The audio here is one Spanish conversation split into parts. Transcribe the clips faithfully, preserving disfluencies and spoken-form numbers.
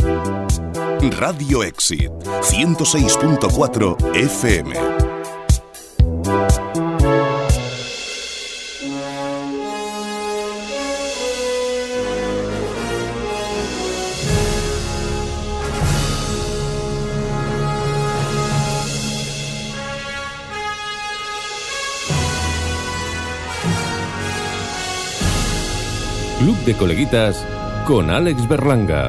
Radio Exit ciento seis punto cuatro F M. Club de Coleguitas con Alex Berlanga.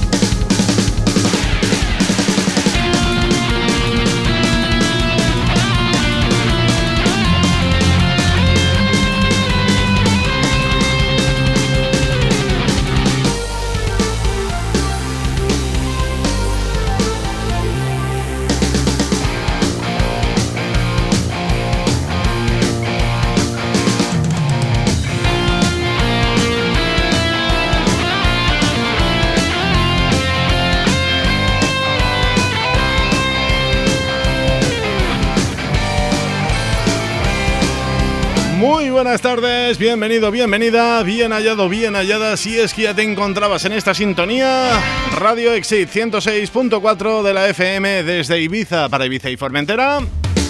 Buenas tardes, bienvenido, bienvenida, bien hallado, bien hallada. Si es que ya te encontrabas en esta sintonía, Radio Exit ciento seis punto cuatro de la F M desde Ibiza para Ibiza y Formentera.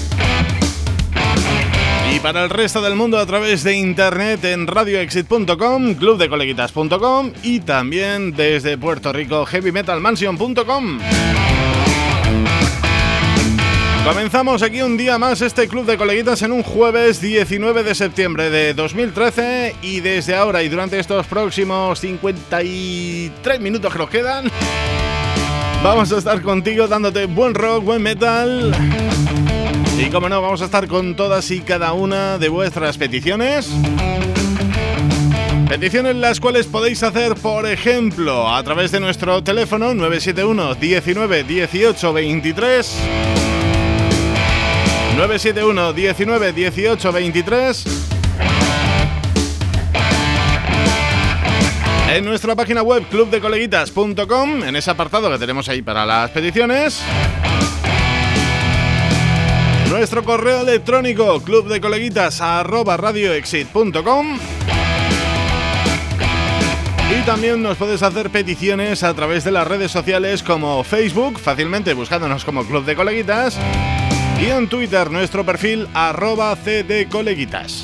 Y para el resto del mundo a través de internet en radio exit punto com, club de coleguitas punto com y también desde Puerto Rico heavy metal mansion punto com. Comenzamos aquí un día más este Club de Coleguitas en un jueves diecinueve de septiembre de dos mil trece y desde ahora y durante estos próximos cincuenta y tres minutos que nos quedan vamos a estar contigo dándote buen rock, buen metal y como no vamos a estar con todas y cada una de vuestras peticiones. Peticiones las cuales podéis hacer, por ejemplo, a través de nuestro teléfono nueve siete uno, diecinueve, dieciocho, veintitrés. nueve siete uno, diecinueve, dieciocho, veintitrés. En nuestra página web club de coleguitas punto com, en ese apartado que tenemos ahí para las peticiones. Nuestro correo electrónico clubdecoleguitas arroba radioexit punto com. Y también nos puedes hacer peticiones a través de las redes sociales como Facebook, fácilmente buscándonos como Club de Coleguitas. Y en Twitter, nuestro perfil arroba cdcoleguitas.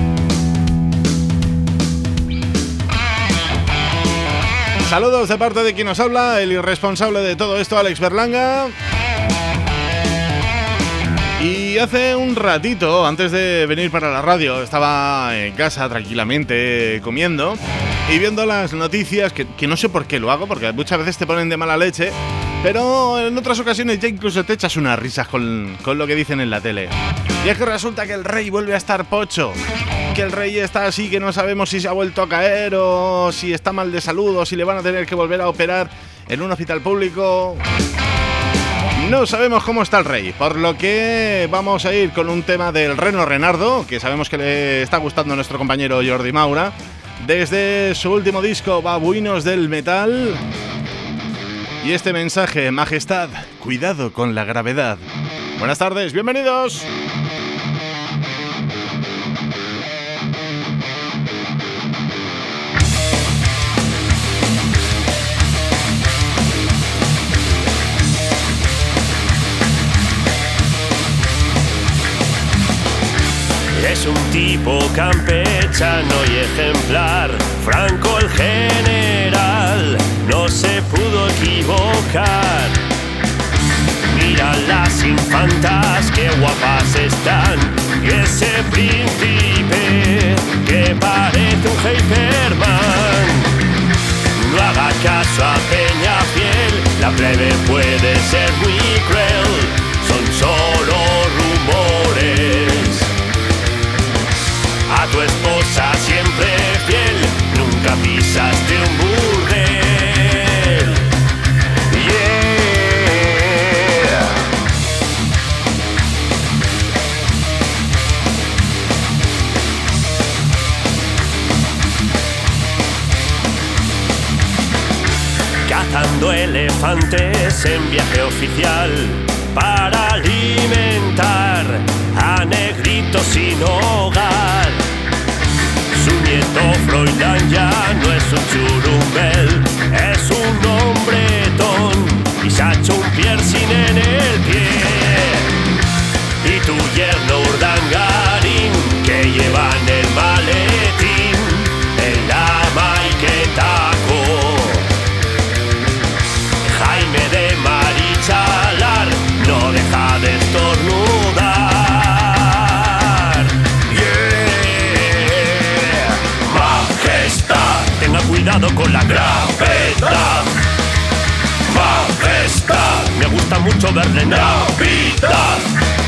Saludos de parte de quien nos habla, el irresponsable de todo esto, Alex Berlanga. Y hace un ratito, antes de venir para la radio, estaba en casa tranquilamente comiendo y viendo las noticias, que, que no sé por qué lo hago, porque muchas veces te ponen de mala leche, pero en otras ocasiones ya incluso te echas unas risas con, con lo que dicen en la tele. Y es que resulta que el rey vuelve a estar pocho, que el rey está así, que no sabemos si se ha vuelto a caer o si está mal de salud o si le van a tener que volver a operar en un hospital público. No sabemos cómo está el rey, por lo que vamos a ir con un tema del Reno Renardo, que sabemos que le está gustando a nuestro compañero Jordi Maura, desde su último disco Babuinos del Metal. Y este mensaje, majestad, cuidado con la gravedad. Buenas tardes, bienvenidos. Es un tipo campechano y ejemplar, Franco el general, no se pudo equivocar. Mira las infantas, qué guapas están, y ese príncipe que parece un Hyperman. No haga caso a Peñafiel, la plebe puede ser muy cruel, son solo rumores. A tu esposa siempre fiel, nunca pisaste un burdel. Yeah. Cazando elefantes en viaje oficial para alimentar a negritos sin hogar. Su nieto Froilán ya no es un churumbel, es un hombre mucho verle en Navidad.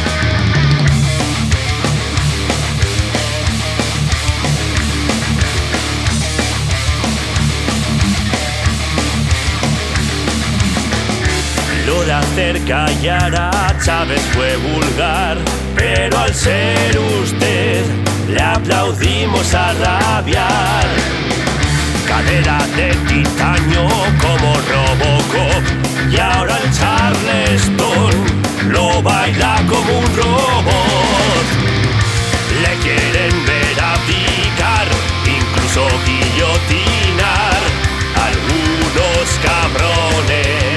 Lo de hacer callar a Chávez fue vulgar, pero al ser usted le aplaudimos a rabiar. Cadera de titanio como Robocop, y ahora el Charleston lo baila como un robot. Le quieren ver abdicar, incluso guillotinar algunos cabrones.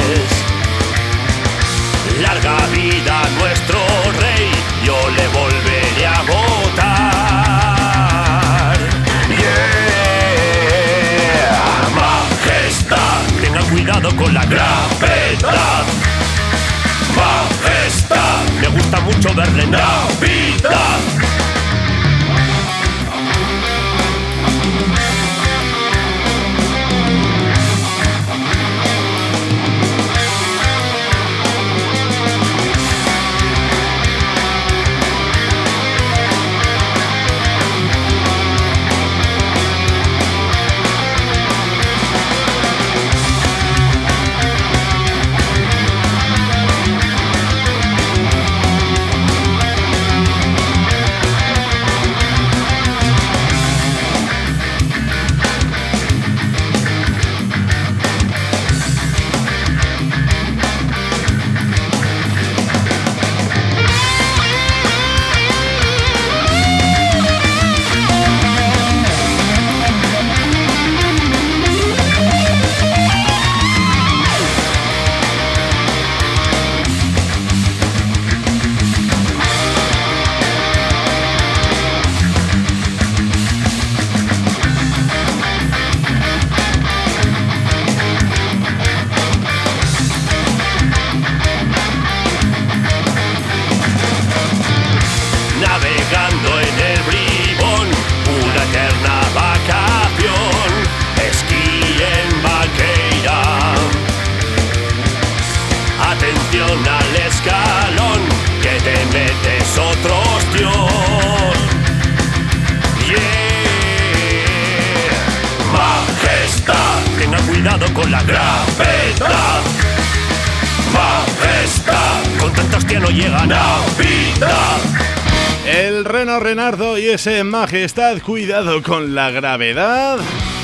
Larga vida a nuestro rey, yo le volveré a votar. Yeah, majestad, tengan cuidado con la gravedad. Majestad, me gusta mucho verle en Navidad. Con la gravedad, majestad, con tanta hostia no llega Navidad. El Reno Renardo y ese Majestad, cuidado con la gravedad.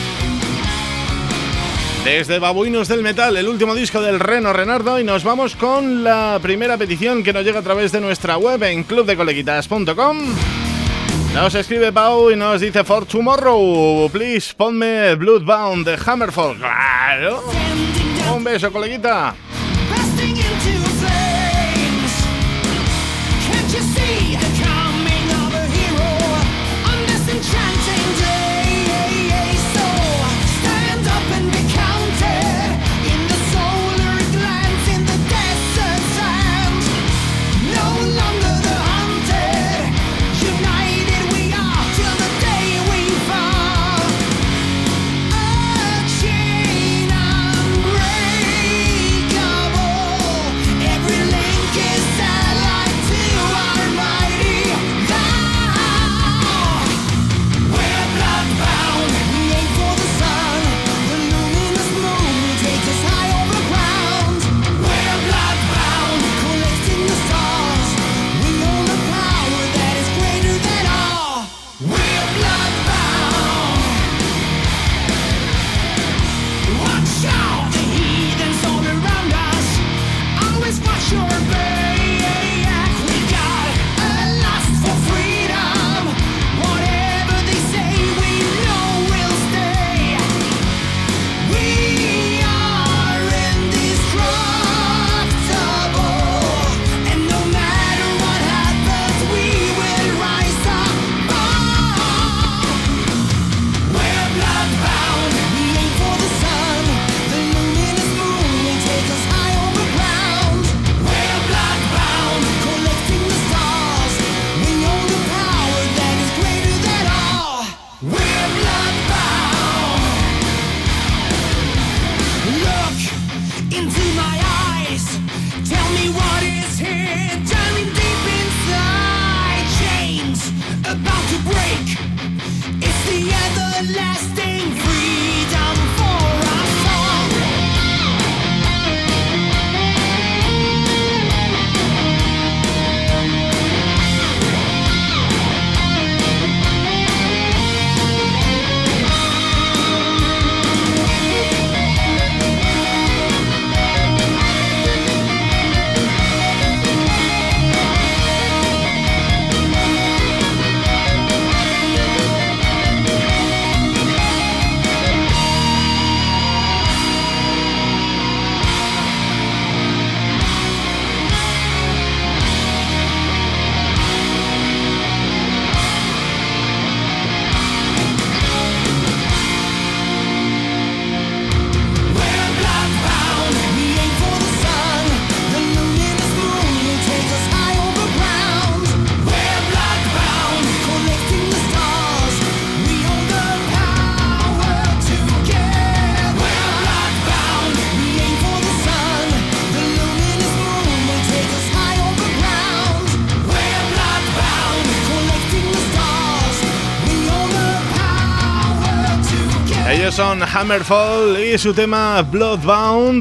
Desde Babuinos del Metal, el último disco del Reno Renardo, y nos vamos con la primera petición que nos llega a través de nuestra web en club de coleguitas punto com. Nos escribe Pau y nos dice: For tomorrow, please ponme Bloodbound de Hammerfall. ¡Claro! Un beso, coleguita. Every link is satellite to our mighty son Hammerfall y su tema Bloodbound.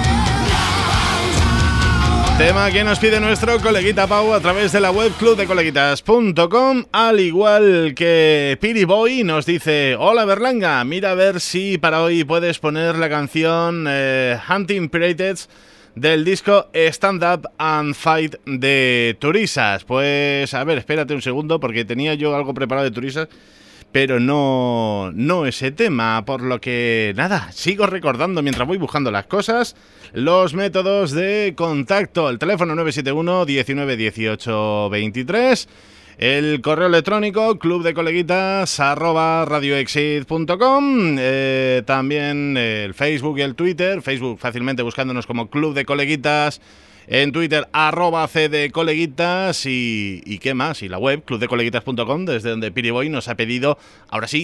Tema que nos pide nuestro coleguita Pau a través de la web club de coleguitas punto com, al igual que Piri Boy nos dice: hola Berlanga, mira a ver si para hoy puedes poner la canción eh, Hunting Pirates del disco Stand Up and Fight de Turisas. Pues a ver, espérate un segundo porque tenía yo algo preparado de Turisas, pero no, no ese tema, por lo que nada, sigo recordando mientras voy buscando las cosas los métodos de contacto: el teléfono nueve siete uno, diecinueve, dieciocho, veintitrés, el correo electrónico clubdecoleguitas arroba radioexit punto com, eh, también el Facebook y el Twitter. Facebook fácilmente buscándonos como Club de Coleguitas, en Twitter, arroba cdcoleguitas y, y qué más, y la web, club de coleguitas punto com, desde donde Piriboy nos ha pedido, ahora sí,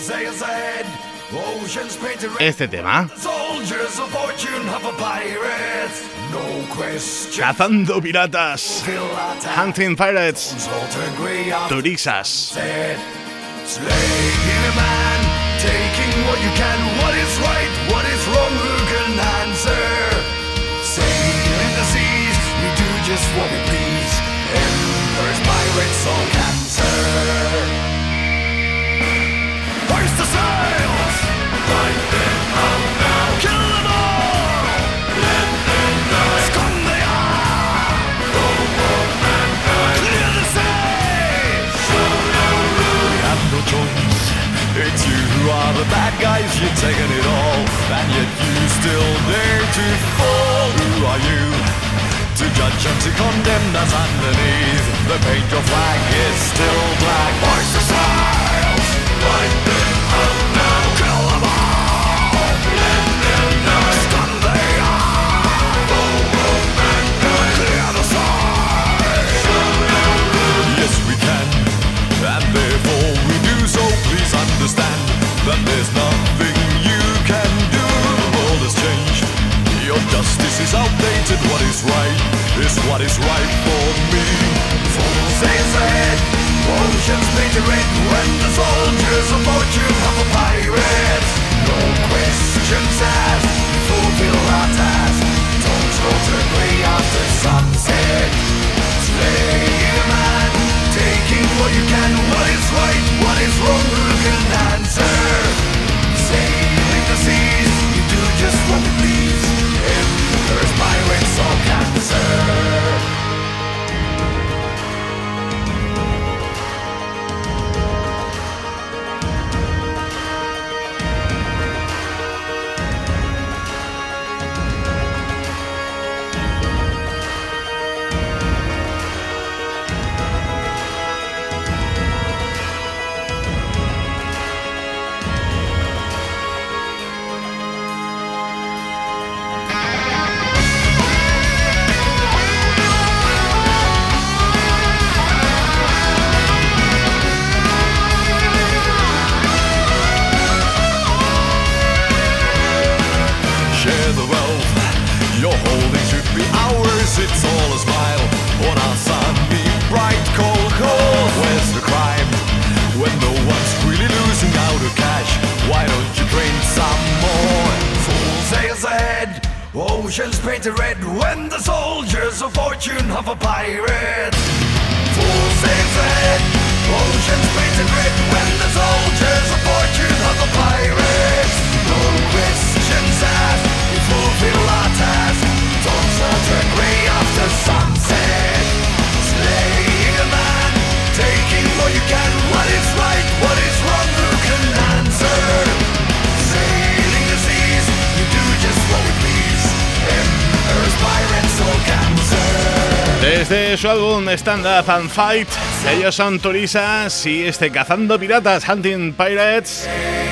este tema. Cazando piratas, Hunting Pirates, Turisas. Just what we please, Emperor's pirates all cancer. Hoist the sails, fight them out now, kill them all, let them die, scum they are, go for mankind, clear the sea, show no rule. We have no choice, it's you who are the bad guys, you're taking it all, and yet you still dare to fall. Who are you to judge and to condemn us underneath? The paint your flag is still black. Hoist the sails, fight them out now, kill them all, let them die, scum they are, forward mankind, clear the side, show no rule. Yes we can, and therefore we do so. Please understand that there's nothing you can do. The world has changed, your justice is outdated. What is right is what is right for me. Full sails ahead, oceans painted red, when the soldiers of fortune have a pirate. No questions asked, fulfill our task. Don't slaughter grey after sunset. Slaying a man, taking what you can. What is right, what is wrong, who can answer? Sailing the seas, you do just what we please. Emperor's pirates all cancer. It's all a smile on our sunny, bright, cold coast. Where's the crime when no one's really losing out of cash? Why don't you drink some more? Full sails ahead, oceans painted red, when the soldiers of fortune have a pirate. Full sails ahead, oceans painted red, when the soldiers of fortune have a pirate. No questions asked, we fulfill our task. Don't slaughter grey after sunset. Slaying a man, taking what you can. What is right, what is wrong, who can answer? Sailing the seas, you do just what we please. Emperor's pirates all cancer. Desde su álbum Stand Up and Fight, ellos son Turisas y este Cazando Piratas, Hunting Pirates.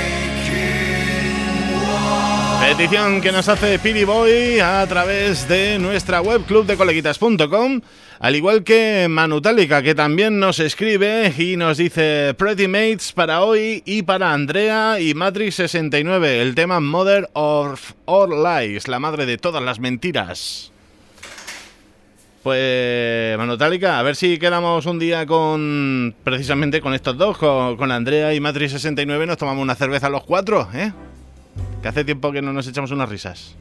Petición que nos hace Piri Boy a través de nuestra web club de coleguitas punto com, al igual que Manutálica, que también nos escribe y nos dice: Pretty Mates para hoy y para Andrea y Matrix sesenta y nueve, el tema Mother of All Lies, la madre de todas las mentiras. Pues Manutálica, a ver si quedamos un día con precisamente con estos dos, con, con Andrea y Matrix sesenta y nueve, nos tomamos una cerveza los cuatro, ¿eh? que hace tiempo que no nos echamos unas risas.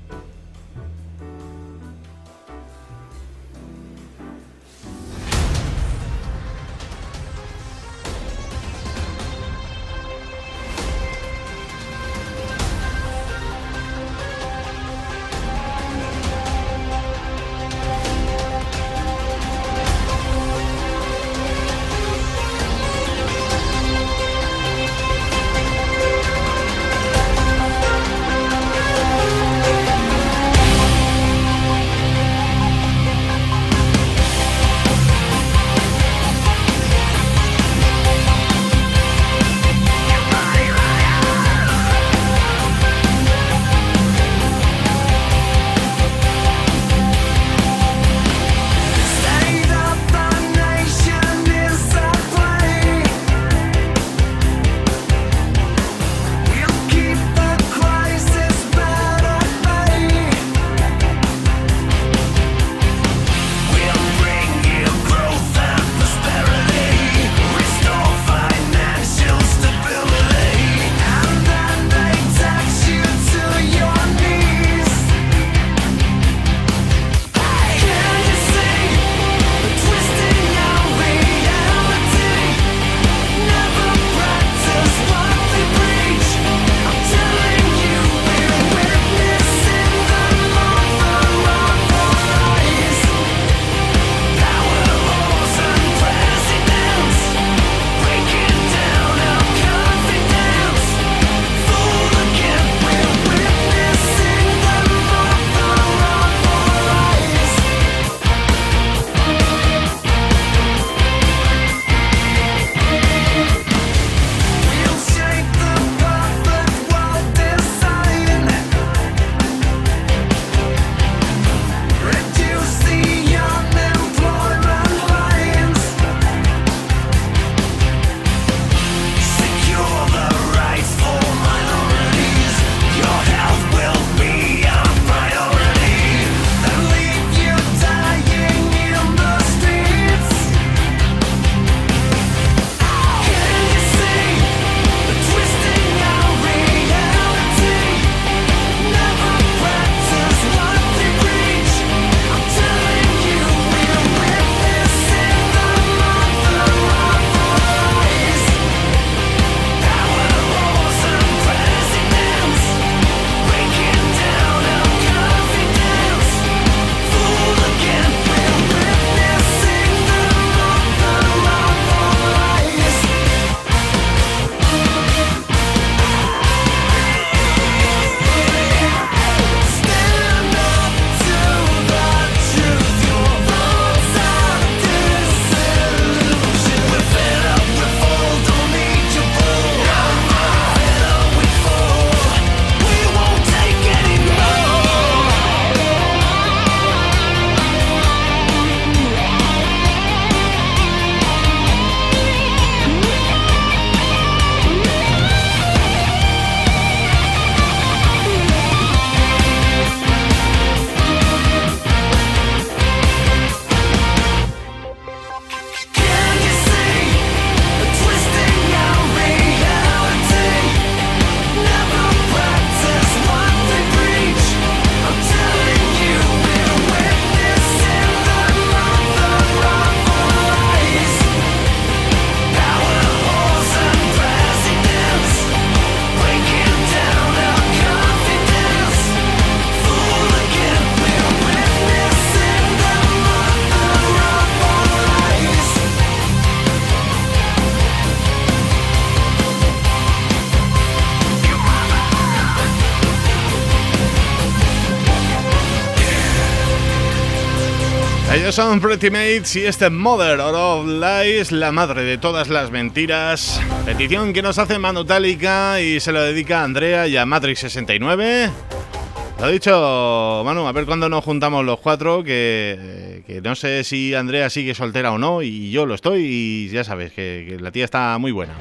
Ellos son Pretty Mates y este Mother of Lies, la madre de todas las mentiras. Petición que nos hace Manu Tálica y se lo dedica a Andrea y a Matrix sesenta y nueve. Lo ha dicho Manu, a ver cuándo nos juntamos los cuatro, que, que no sé si Andrea sigue soltera o no, y yo lo estoy, y ya sabes que, que la tía está muy buena.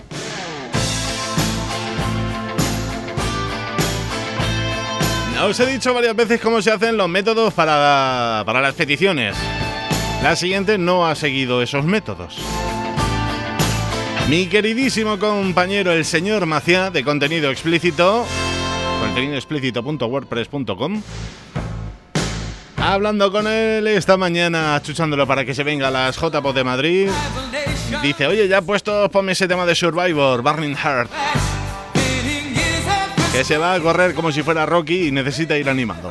Os he dicho varias veces cómo se hacen los métodos para, para las peticiones. La siguiente no ha seguido esos métodos. Mi queridísimo compañero, el señor Maciá, de Contenido Explícito, contenido explícito punto wordpress punto com. Hablando con él esta mañana, achuchándolo para que se venga a las J-Pop de Madrid. Dice, oye, ya puesto, ponme ese tema de Survivor, Burning Heart, que se va a correr como si fuera Rocky y necesita ir animado.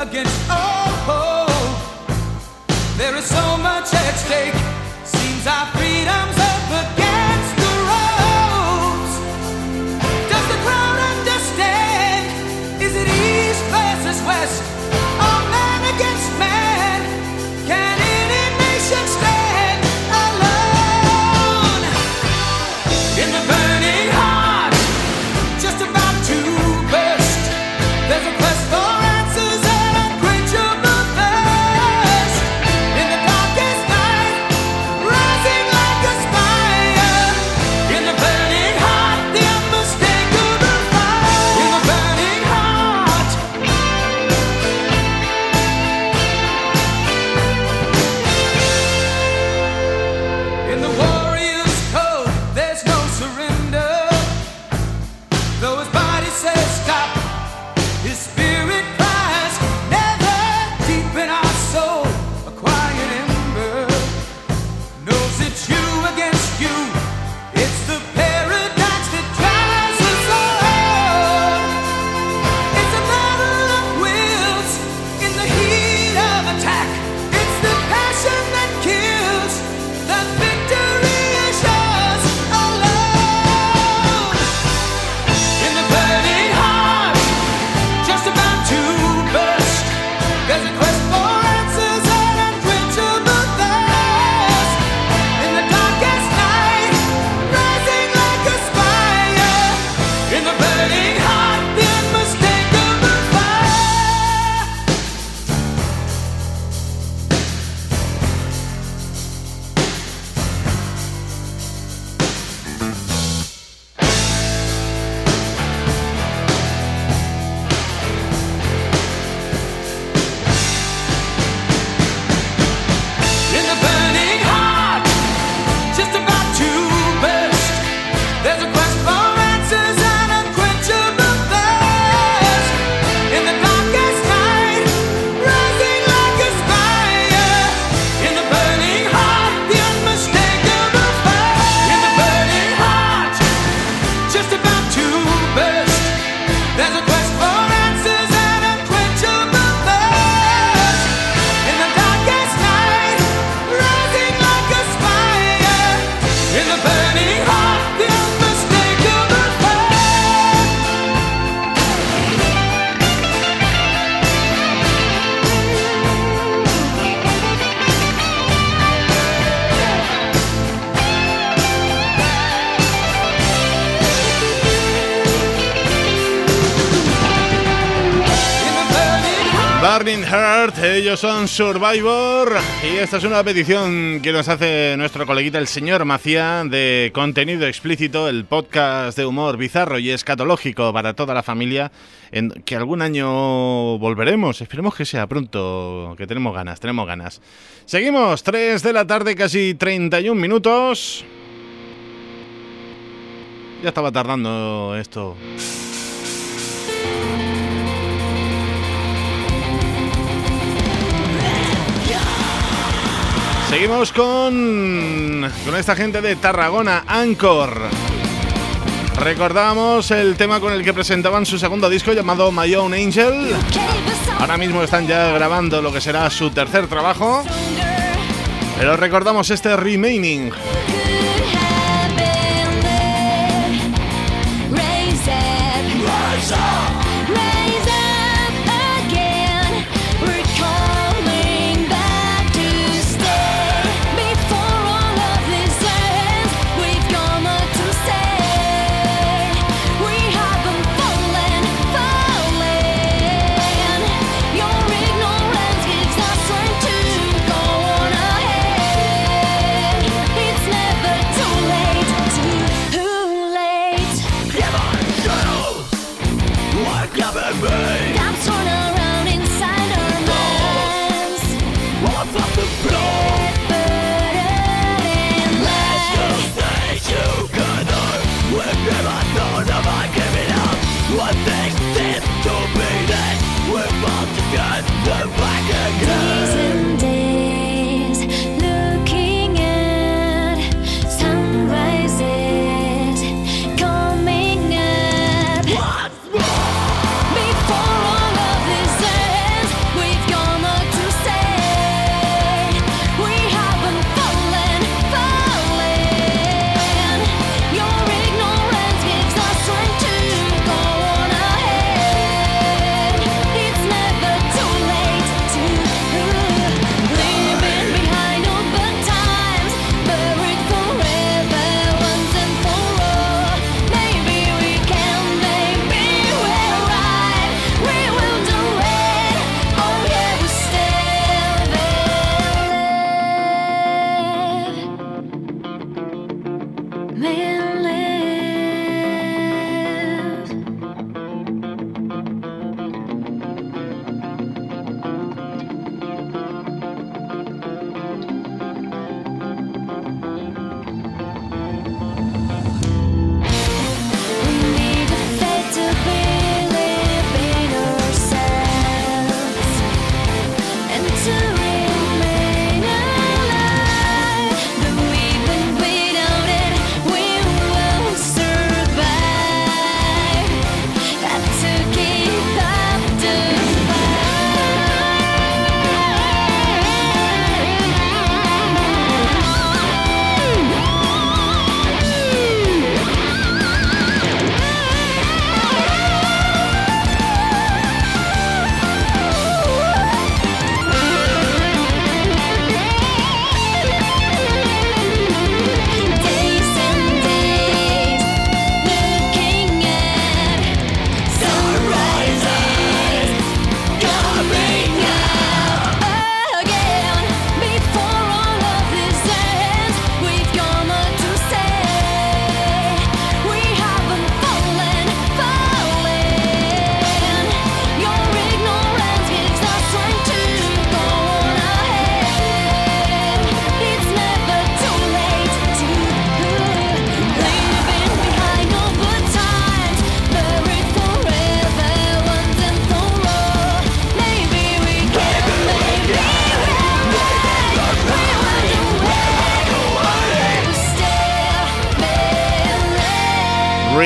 Burning Heart, ellos son Survivor y esta es una petición que nos hace nuestro coleguita el señor Macía de Contenido Explícito, el podcast de humor bizarro y escatológico para toda la familia, en que algún año volveremos, esperemos que sea pronto, que tenemos ganas, tenemos ganas. Seguimos, tres de la tarde, casi treinta y un minutos. Ya estaba tardando esto. Seguimos con, con esta gente de Tarragona, Anchor. Recordamos el tema con el que presentaban su segundo disco llamado My Own Angel. Ahora mismo están ya grabando lo que será su tercer trabajo. Pero recordamos este Remaining. It's never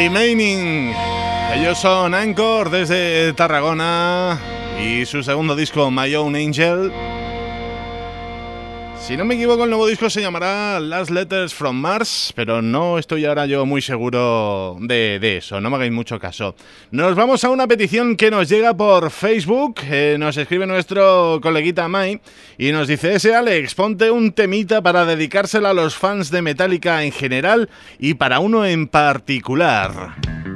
Remaining. Ellos son Anchor desde Tarragona y su segundo disco, My Own Angel. Si no me equivoco, el nuevo disco se llamará Last Letters from Mars, pero no estoy ahora yo muy seguro de, de eso, no me hagáis mucho caso. Nos vamos a una petición que nos llega por Facebook, eh, nos escribe nuestro coleguita Mai y nos dice: ese Alex, ponte un temita para dedicársela a los fans de Metallica en general y para uno en particular.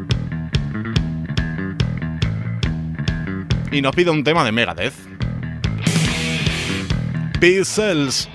Y nos pide un tema de Megadeth. Peace Sells.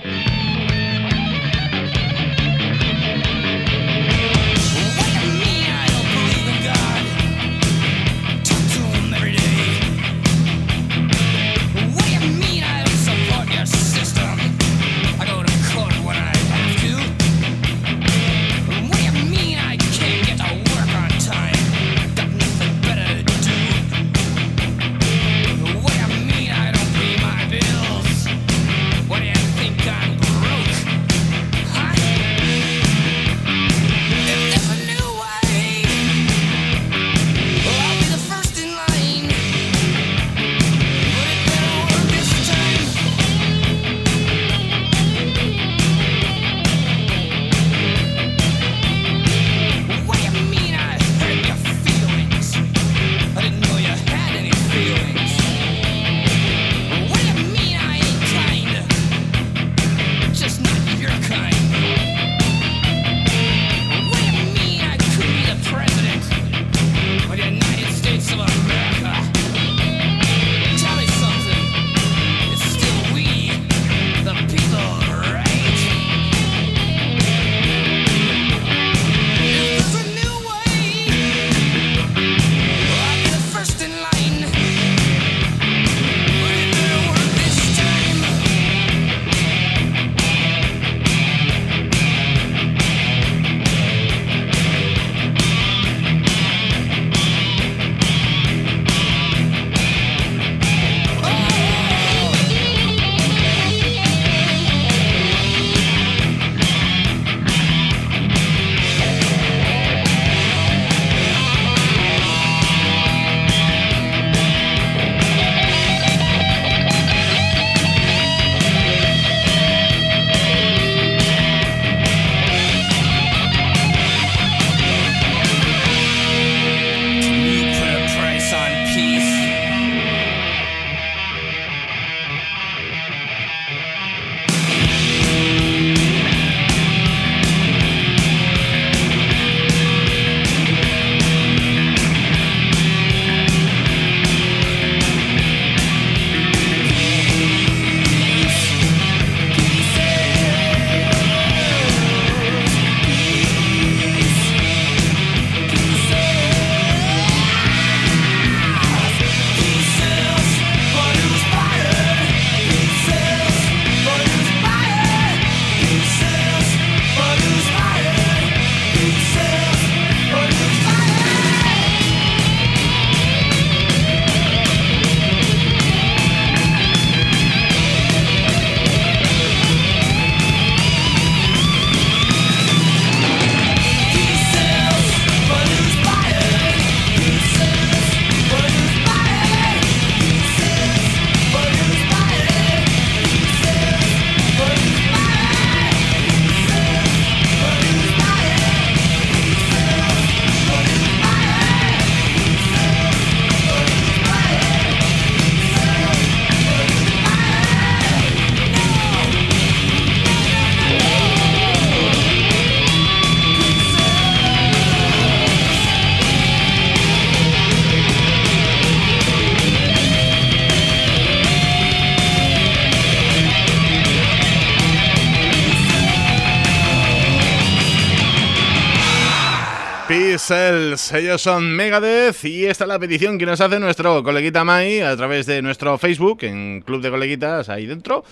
Cells, ellos son Megadeth y esta es la petición que nos hace nuestro coleguita Mai a través de nuestro Facebook en Club de Coleguitas ahí dentro.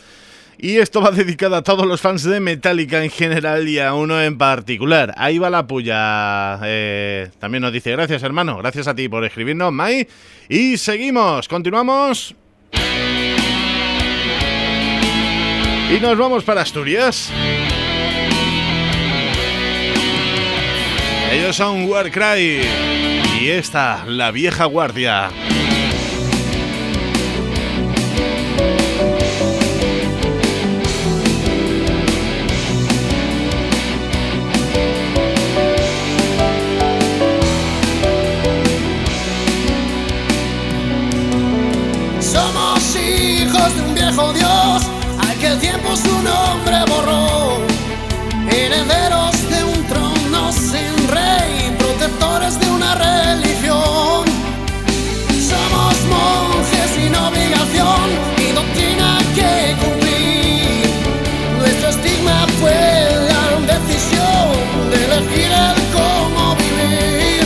Y esto va dedicado a todos los fans de Metallica en general y a uno en particular. Ahí va la puya. Eh, también nos dice: gracias, hermano, gracias a ti por escribirnos, Mai. Y seguimos, continuamos. Y nos vamos para Asturias. Ellos son Warcry y esta, La Vieja Guardia. Somos hijos de un viejo dios al que el tiempo su nombre borró, herederos de un trono sin rey, protectores de una religión. Somos monjes sin obligación y doctrina que cumplir. Nuestro estigma fue la decisión de elegir el cómo vivir.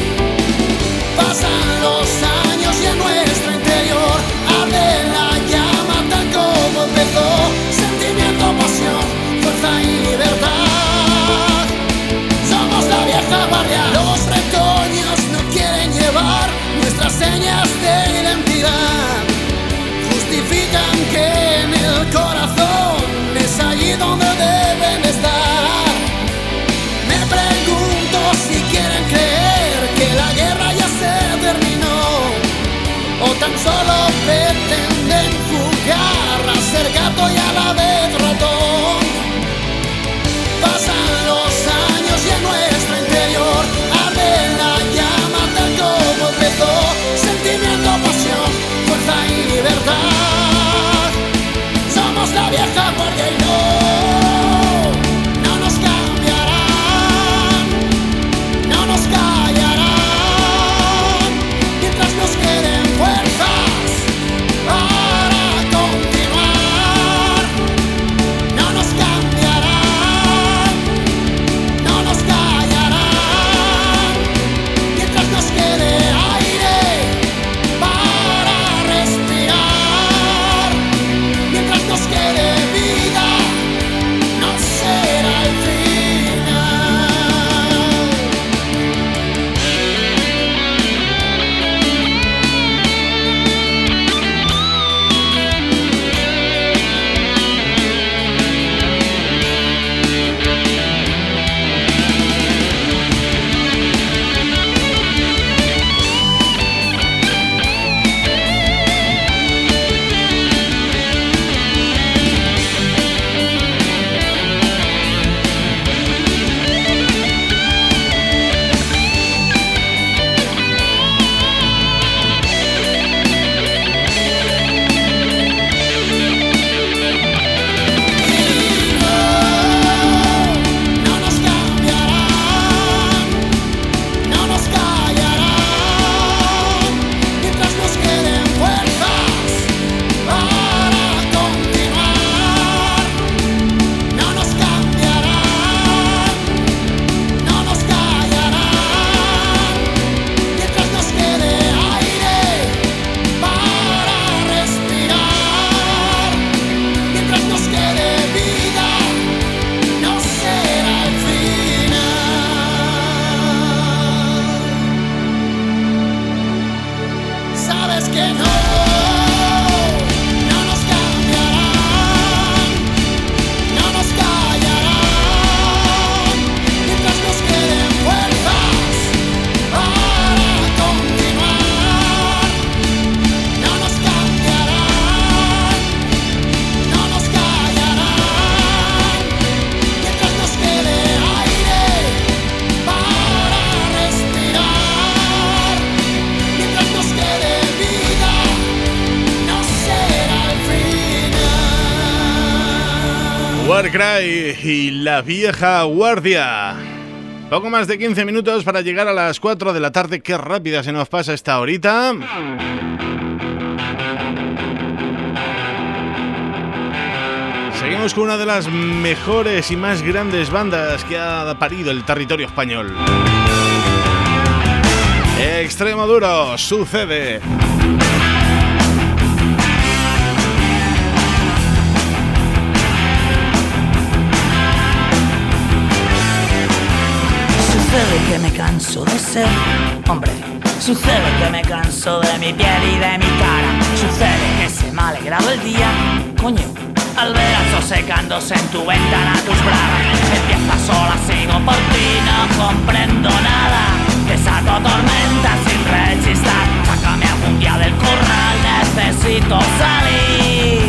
Pasan los años y en nuestro interior arde la llama tal como empezó. Sentimiento, pasión, fuerza y libertad. Somos la vieja guardia. Los retoños no quieren llevar nuestras señas de identidad. Justifican que en el corazón es allí donde deben estar. Me pregunto si quieren creer que la guerra ya se terminó, o tan solo pretenden jugar a ser gato y a la vez ratón. Pasan los años y en nuestro interior arde la llama tal como empezó. Sentimiento, pasión, fuerza y libertad. Somos la vieja guardia y no, no nos cambiarán, no nos callarán, mientras nos queden fuerzas para continuar. No nos cambiarán, no nos callarán, mientras nos quede aire para respirar. Mientras nos quede vida, no será el final. No nos cambiarán, no nos callarán, mientras nos queden fuerzas para continuar. No nos cambiarán, no nos callarán, mientras nos quede aire para respirar. Mientras nos quede vida, no será el final. Sabes que no, no nos cambiarán, no nos callarán, mientras nos queden fuerzas para continuar. No nos cambiarán, no nos callarán, mientras nos quede aire para respirar. Mientras nos quede vida, no será el final. Warcry y La Vieja Guardia. Poco más de quince minutos para llegar a las cuatro de la tarde. Qué rápida se nos pasa esta horita. Seguimos con una de las mejores y más grandes bandas que ha parido el territorio español. Extremoduro, Sucede. Sucede que me canso de ser hombre. Sucede que me canso de mi piel y de mi cara. Sucede que se me ha alegrado el día, coño, al ver al sol secándose en tu ventana tus bragas. Empiezas sola sigo por ti, no comprendo nada. Desato tormenta sin rechistar. Sácame algún día del corral, necesito salir.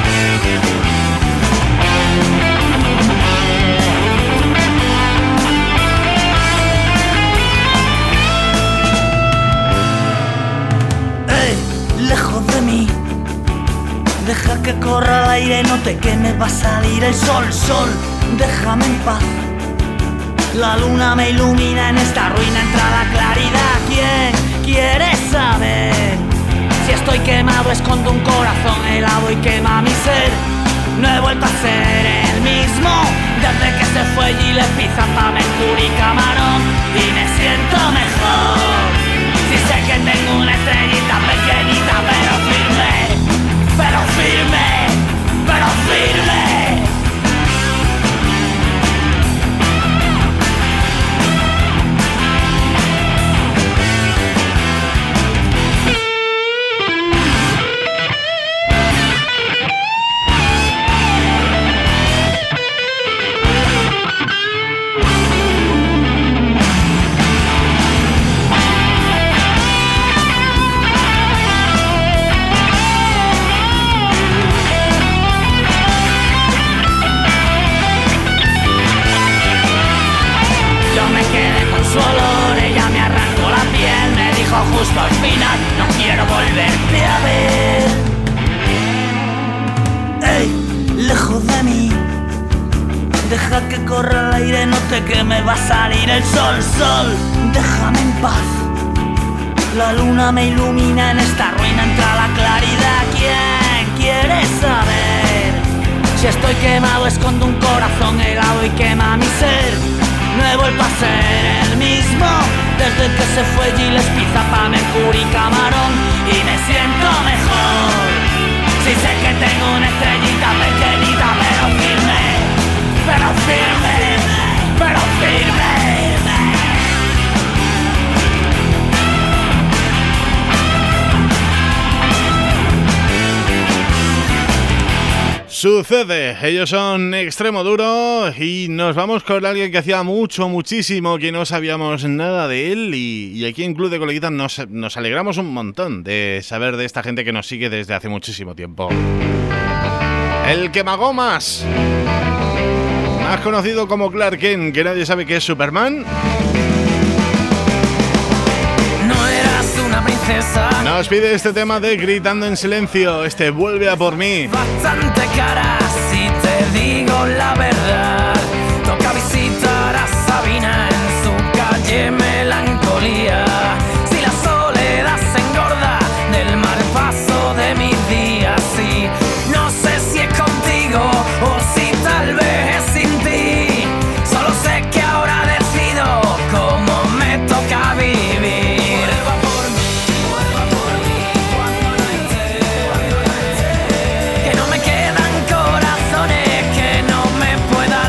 Ey, lejos de mí. Deja que corra el aire, no te queme, va a salir el sol, sol, déjame en paz. La luna me ilumina, en esta ruina entra la claridad. ¿Quién quiere saber? Si estoy quemado, escondo un corazón helado y quema mi ser. No he vuelto a ser el mismo desde que se fue Gillespie, Zampa, Mercury y Camarón. Y me siento mejor. Si sé que tengo una estrellita pequeñita, pero firme. Pero firme, pero firme. Su olor, ella me arrancó la piel, me dijo justo al final, no quiero volverte a ver. Ey, lejos de mí, deja que corra el aire, no te queme, va a salir el sol, sol, déjame en paz. La luna me ilumina, en esta ruina entra la claridad. ¿Quién quiere saber? Si estoy quemado, escondo un corazón helado y quema mi ser. No he vuelto a ser el mismo desde que se fue Gillespie, Zampa, Mercury y Camarón. Y me siento mejor. Si sé que tengo una estrellita pequeñita, pero firme, pero firme, pero firme. Sucede, ellos son Extremo Duro y nos vamos con alguien que hacía mucho, muchísimo que no sabíamos nada de él y, y aquí en Club de Coleguitas nos, nos alegramos un montón de saber de esta gente que nos sigue desde hace muchísimo tiempo. El Quemagomas, más conocido como Clark Kent, que nadie sabe que es Superman. No eras una princesa. Nos pide este tema de Gritando en Silencio, este Vuelve a por mí. Bastante cara, si te digo la verdad. Toca visitar a Sabina en su calle Melancolía. Si la soledad se engorda del mal paso de mis días, y no sé si es contigo o si tal vez es sin ti. Solo sé que ahora decido cómo me toca vivir. Que no me quedan corazones que no me puedan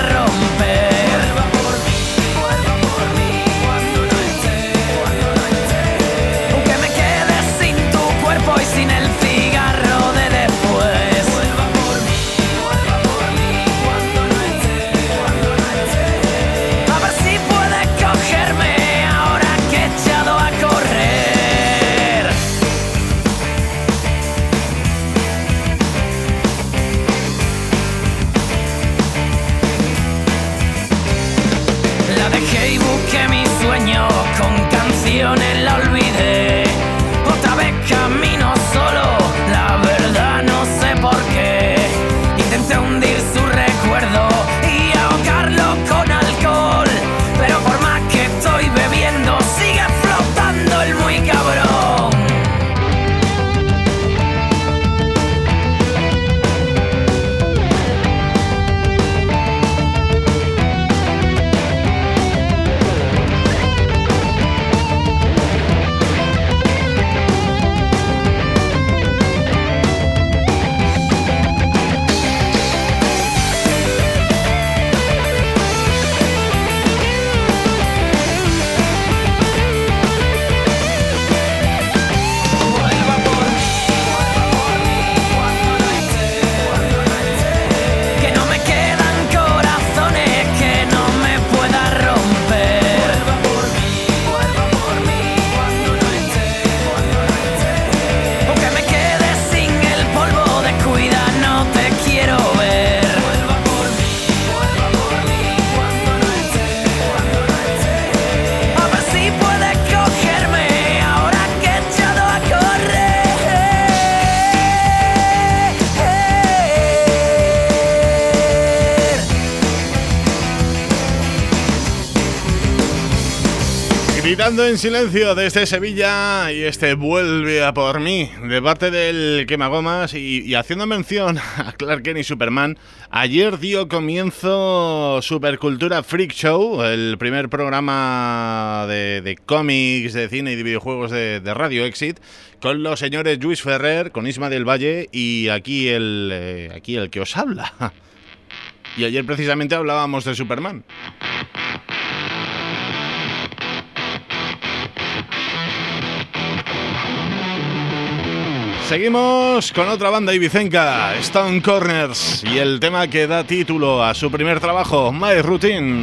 Gritando en silencio desde Sevilla y este Vuelve a por mí de parte del Quemagomas y, y haciendo mención a Clark Kent y Superman. Ayer dio comienzo Supercultura Freak Show, el primer programa de, de cómics, de cine y de videojuegos de, de Radio Exit, con los señores Lluís Ferrer, con Isma del Valle y aquí el, eh, aquí el que os habla. Y ayer precisamente hablábamos de Superman. Seguimos con otra banda ibicenca, Stone Corners, y el tema que da título a su primer trabajo, My Routine.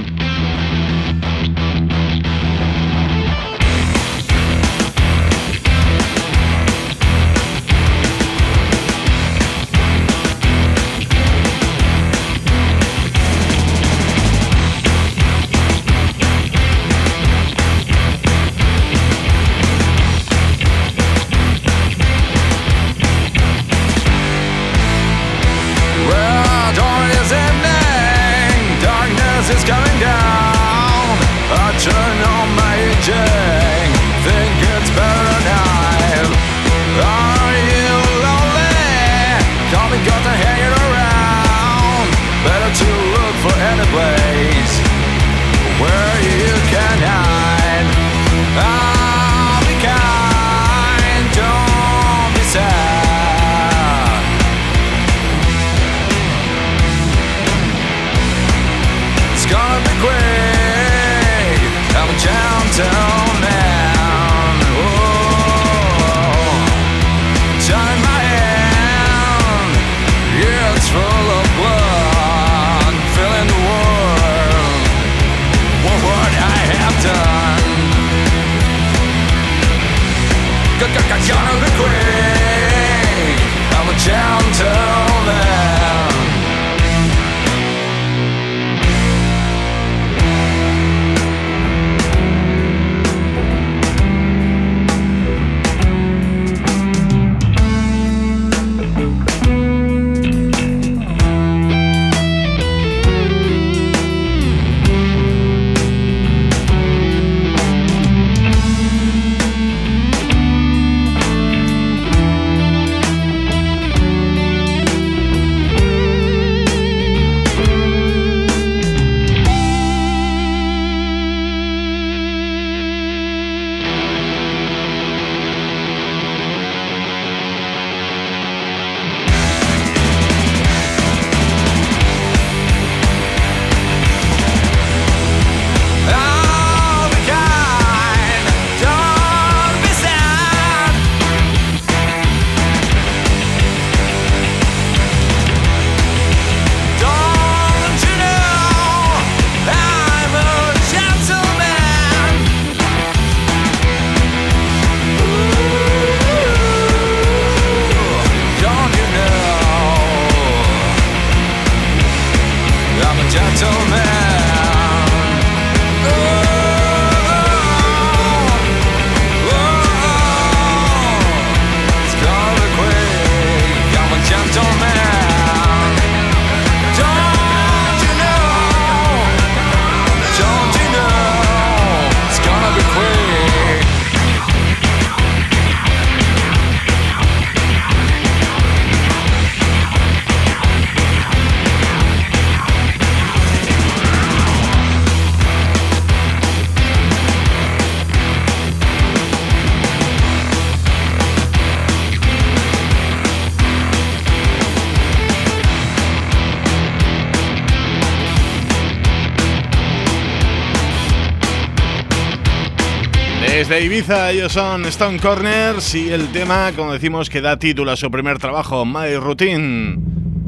Desde Ibiza, ellos son Stone Corners y el tema, como decimos, que da título a su primer trabajo, My Routine,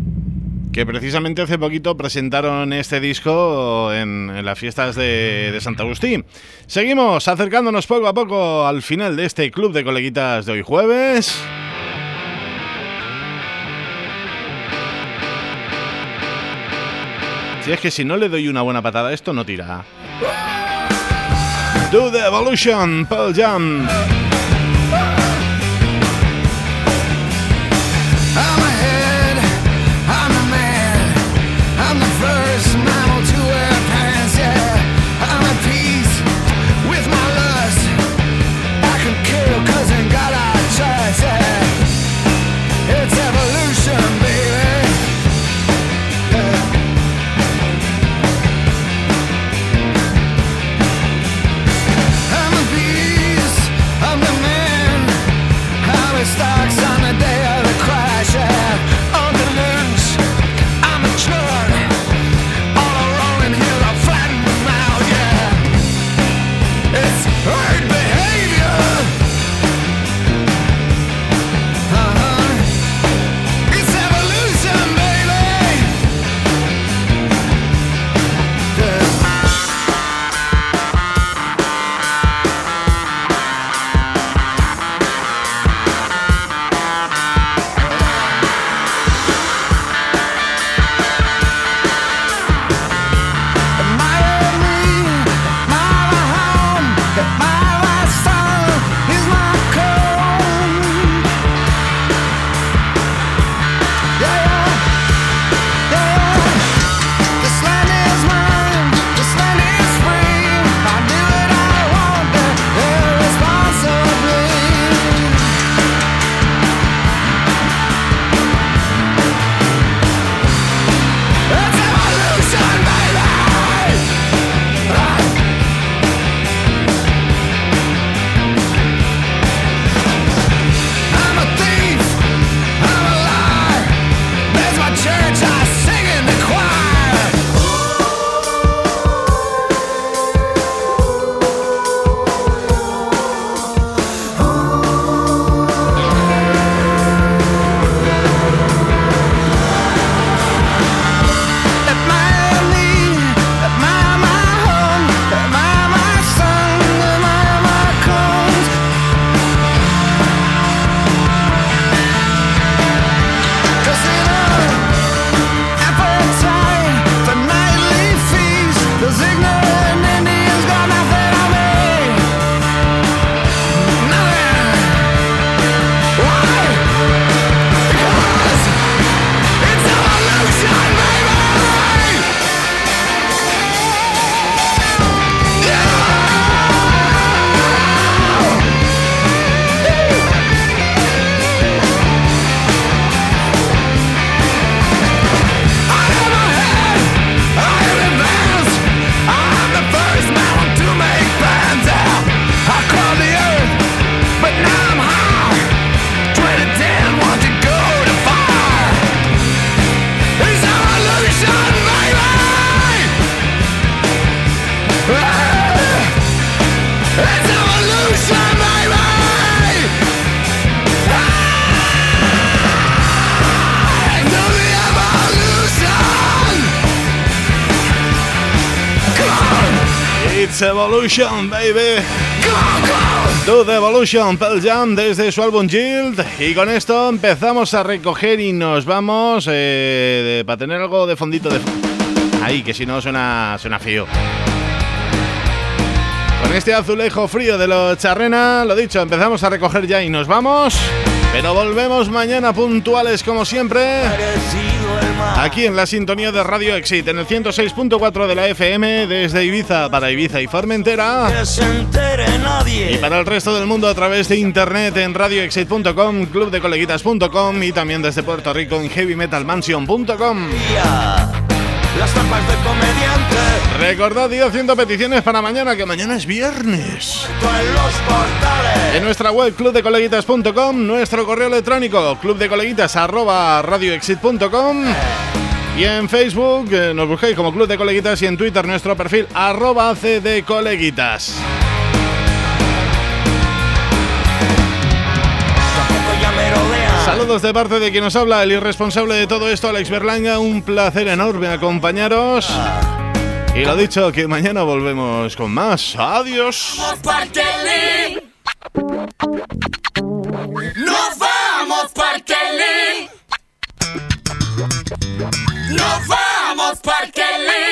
que precisamente hace poquito presentaron este disco en, en las fiestas de, de Sant Agustí. Seguimos acercándonos poco a poco al final de este Club de Coleguitas de hoy jueves. Si es que si no le doy una buena patada a esto, no tira. Do the Evolution, Pearl Jam. I'm ahead, I'm a man, I'm the first mammal to wear pants, yeah. I'm at peace with my lust, It's Evolution, baby. To the Evolution, Pearl Jam desde su álbum Yield. Y con esto empezamos a recoger y nos vamos eh, para tener algo de fondito de... Ahí, que si no suena, suena frío. Con este azulejo frío de los Charrena, lo dicho, empezamos a recoger ya y nos vamos. Pero volvemos mañana puntuales como siempre. Aquí en la sintonía de Radio Exit, en el ciento seis punto cuatro de la F M, desde Ibiza para Ibiza y Formentera. Y para el resto del mundo a través de internet en radio exit punto com, club de coleguitas punto com y también desde Puerto Rico en heavy metal mansion punto com. Las trampas de comediante. Recordad, y haciendo peticiones para mañana, que mañana es viernes. En los portales. En nuestra web club de coleguitas punto com, nuestro correo electrónico clubdecoleguitas arroba radio exit punto com y en Facebook eh, nos buscáis como Club de Coleguitas y en Twitter nuestro perfil arroba cdcoleguitas. Saludos de parte de quien nos habla, el irresponsable de todo esto, Alex Berlanga. Un placer enorme acompañaros. Y lo dicho, que mañana volvemos con más. Adiós. Nos vamos, Parkelly. Nos vamos, Parkelly.